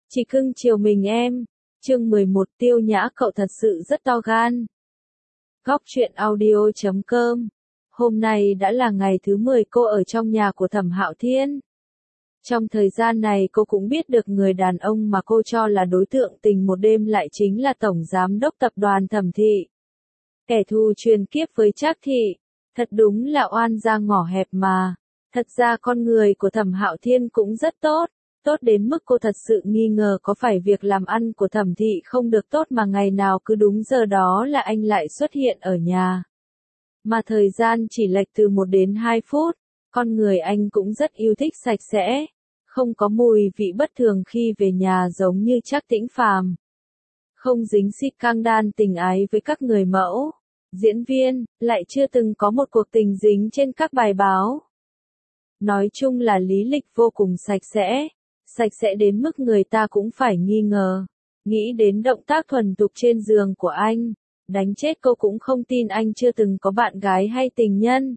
Chỉ cưng chiều mình em. Chương 11 Tiêu Nhã cậu thật sự rất to gan. Góc truyện audio.com. Hôm nay đã là ngày thứ 10 cô ở trong nhà của Thẩm Hạo Thiên. Trong thời gian này cô cũng biết được người đàn ông mà cô cho là đối tượng tình một đêm lại chính là Tổng Giám đốc Tập đoàn Thẩm Thị. Kẻ thù truyền kiếp với Trác Thị. Thật đúng là oan gia ngõ hẹp mà. Thật ra con người của Thẩm Hạo Thiên cũng rất tốt. Tốt đến mức cô thật sự nghi ngờ có phải việc làm ăn của Thẩm Thị không được tốt mà ngày nào cứ đúng giờ đó là anh lại xuất hiện ở nhà. Mà thời gian chỉ lệch từ 1 đến 2 phút, con người anh cũng rất yêu thích sạch sẽ, không có mùi vị bất thường khi về nhà giống như Trác Tĩnh Phàm. Không dính scandal tình ái với các người mẫu, diễn viên, lại chưa từng có một cuộc tình dính trên các bài báo. Nói chung là lý lịch vô cùng sạch sẽ đến mức người ta cũng phải nghi ngờ. Nghĩ đến động tác thuần thục trên giường của anh, đánh chết cô cũng không tin anh chưa từng có bạn gái hay tình nhân.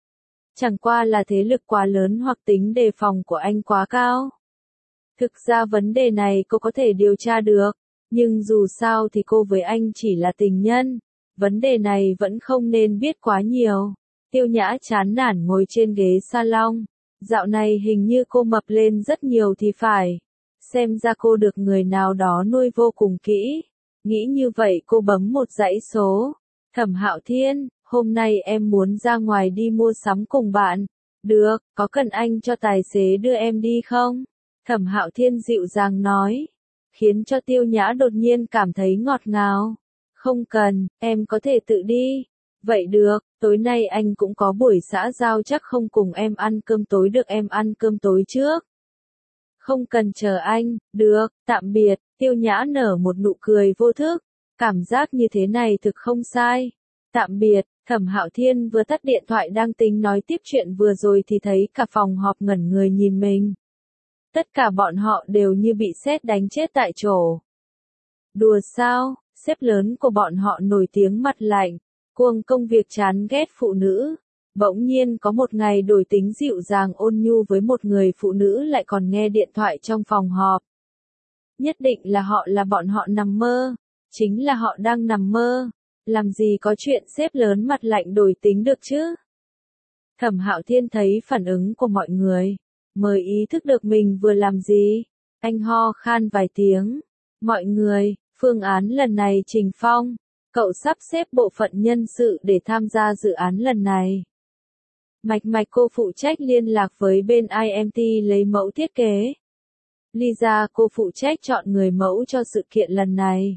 Chẳng qua là thế lực quá lớn hoặc tính đề phòng của anh quá cao. Thực ra vấn đề này cô có thể điều tra được, nhưng dù sao thì cô với anh chỉ là tình nhân, vấn đề này vẫn không nên biết quá nhiều. Tiêu Nhã chán nản ngồi trên ghế salon. Dạo này hình như cô mập lên rất nhiều thì phải. Xem ra cô được người nào đó nuôi vô cùng kỹ. Nghĩ như vậy cô bấm một dãy số. Thẩm Hạo Thiên, hôm nay em muốn ra ngoài đi mua sắm cùng bạn. Được, có cần anh cho tài xế đưa em đi không? Thẩm Hạo Thiên dịu dàng nói. Khiến cho Tiêu Nhã đột nhiên cảm thấy ngọt ngào. Không cần, em có thể tự đi. Vậy được, tối nay anh cũng có buổi xã giao chắc không cùng em ăn cơm tối được em ăn cơm tối trước. Không cần chờ anh, được, tạm biệt, Tiêu Nhã nở một nụ cười vô thức, cảm giác như thế này thực không sai. Tạm biệt, Thẩm Hạo Thiên vừa tắt điện thoại đang tính nói tiếp chuyện vừa rồi thì thấy cả phòng họp ngẩn người nhìn mình. Tất cả bọn họ đều như bị sét đánh chết tại chỗ. Đùa sao, sếp lớn của bọn họ nổi tiếng mặt lạnh. Cuồng công việc chán ghét phụ nữ, bỗng nhiên có một ngày đổi tính dịu dàng ôn nhu với một người phụ nữ lại còn nghe điện thoại trong phòng họp. Nhất định là bọn họ nằm mơ, chính là họ đang nằm mơ, làm gì có chuyện sếp lớn mặt lạnh đổi tính được chứ. Thẩm Hạo Thiên thấy phản ứng của mọi người, mới ý thức được mình vừa làm gì, anh ho khan vài tiếng. Mọi người, phương án lần này Trình Phong. Cậu sắp xếp bộ phận nhân sự để tham gia dự án lần này. Mạch Mạch cô phụ trách liên lạc với bên IMT lấy mẫu thiết kế. Lisa cô phụ trách chọn người mẫu cho sự kiện lần này.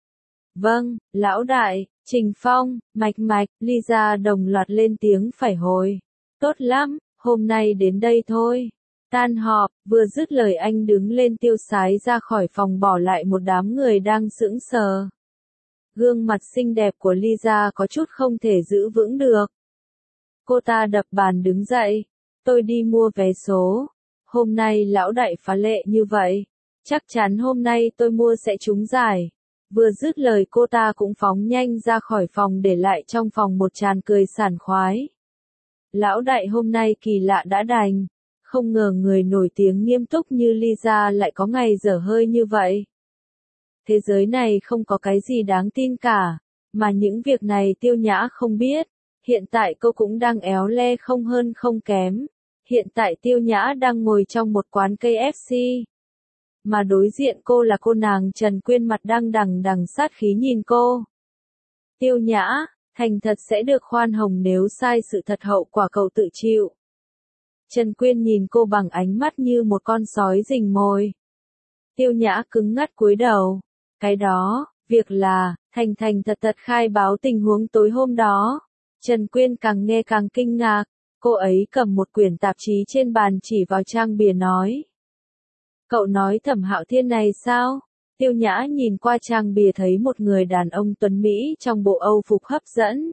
Vâng, lão đại, Trình Phong, Mạch Mạch, Lisa đồng loạt lên tiếng phải hồi. Tốt lắm, hôm nay đến đây thôi. Tan họp, vừa dứt lời anh đứng lên tiêu sái ra khỏi phòng bỏ lại một đám người đang sững sờ. Gương mặt xinh đẹp của Lisa có chút không thể giữ vững được. Cô ta đập bàn đứng dậy. Tôi đi mua vé số. Hôm nay lão đại phá lệ như vậy. Chắc chắn hôm nay tôi mua sẽ trúng giải. Vừa dứt lời cô ta cũng phóng nhanh ra khỏi phòng để lại trong phòng một tràng cười sảng khoái. Lão đại hôm nay kỳ lạ đã đành. Không ngờ người nổi tiếng nghiêm túc như Lisa lại có ngày dở hơi như vậy. Thế giới này không có cái gì đáng tin cả, mà những việc này Tiêu Nhã không biết. Hiện tại cô cũng đang éo le không hơn không kém. Hiện tại Tiêu Nhã đang ngồi trong một quán KFC. Mà đối diện cô là cô nàng Trần Quyên mặt đang đằng đằng sát khí nhìn cô. Tiêu Nhã, thành thật sẽ được khoan hồng nếu sai sự thật hậu quả cậu tự chịu. Trần Quyên nhìn cô bằng ánh mắt như một con sói rình mồi. Tiêu Nhã cứng ngắc cúi đầu. Cái đó, việc là, thành thật khai báo tình huống tối hôm đó. Trần Quyên càng nghe càng kinh ngạc, cô ấy cầm một quyển tạp chí trên bàn chỉ vào trang bìa nói. Cậu nói Thẩm Hạo Thiên này sao? Tiêu Nhã nhìn qua trang bìa thấy một người đàn ông tuấn Mỹ trong bộ Âu phục hấp dẫn.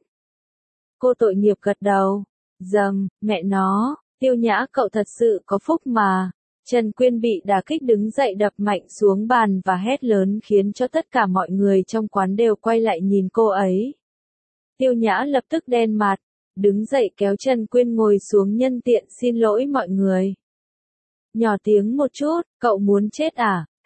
Cô tội nghiệp gật đầu. Dầm, mẹ nó, Tiêu Nhã cậu thật sự có phúc mà. Trần Quyên bị đả kích đứng dậy đập mạnh xuống bàn và hét lớn khiến cho tất cả mọi người trong quán đều quay lại nhìn cô ấy. Tiêu Nhã lập tức đen mặt, đứng dậy kéo Trần Quyên ngồi xuống nhân tiện xin lỗi mọi người. Nhỏ tiếng một chút, cậu muốn chết à,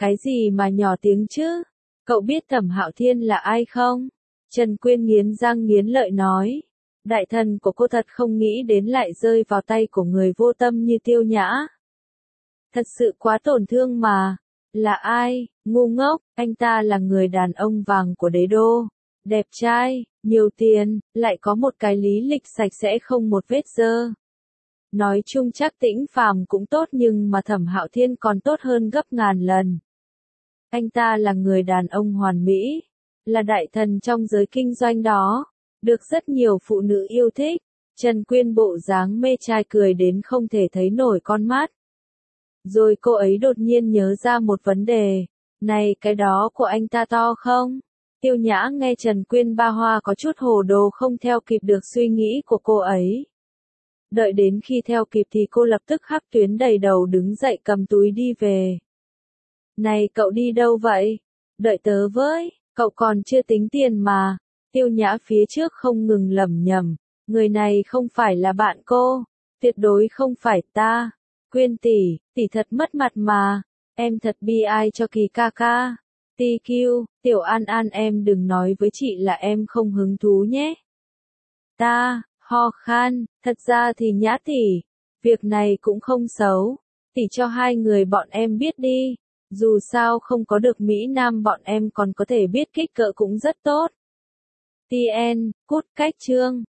Cái gì mà nhỏ tiếng chứ? Cậu biết Thẩm Hạo Thiên là ai không? Trần Quyên nghiến răng nghiến lợi nói. Đại thần của cô thật không nghĩ đến lại rơi vào tay của người vô tâm như Tiêu Nhã. Thật sự quá tổn thương mà. Là ai? Ngu ngốc, anh ta là người đàn ông vàng của đế đô. Đẹp trai, nhiều tiền, lại có một cái lý lịch sạch sẽ không một vết dơ. Nói chung chắc Tĩnh Phàm cũng tốt nhưng mà Thẩm Hạo Thiên còn tốt hơn gấp ngàn lần. Anh ta là người đàn ông hoàn mỹ, là đại thần trong giới kinh doanh đó, được rất nhiều phụ nữ yêu thích. Trần Quyên bộ dáng mê trai cười đến không thể thấy nổi con mắt. Rồi cô ấy đột nhiên nhớ ra một vấn đề, này cái đó của anh ta to không? Tiêu Nhã nghe Trần Quyên ba hoa có chút hồ đồ không theo kịp được suy nghĩ của cô ấy. Đợi đến khi theo kịp thì cô lập tức hắc tuyến đầy đầu đứng dậy cầm túi đi về. Này cậu đi đâu vậy? Đợi tớ với, cậu còn chưa tính tiền mà. Tiêu Nhã phía trước không ngừng lẩm nhẩm, người này không phải là bạn cô, tuyệt đối không phải ta. Quyên tỷ, tỷ thật mất mặt mà, em thật bi ai cho Kỳ ca ca. TQ, Tiểu An An em đừng nói với chị là em không hứng thú nhé. Ta, ho khan, thật ra thì Nhã tỷ, việc này cũng không xấu, tỷ cho hai người bọn em biết đi, dù sao không có được Mỹ Nam bọn em còn có thể biết kích cỡ cũng rất tốt. TN, cút cách chương.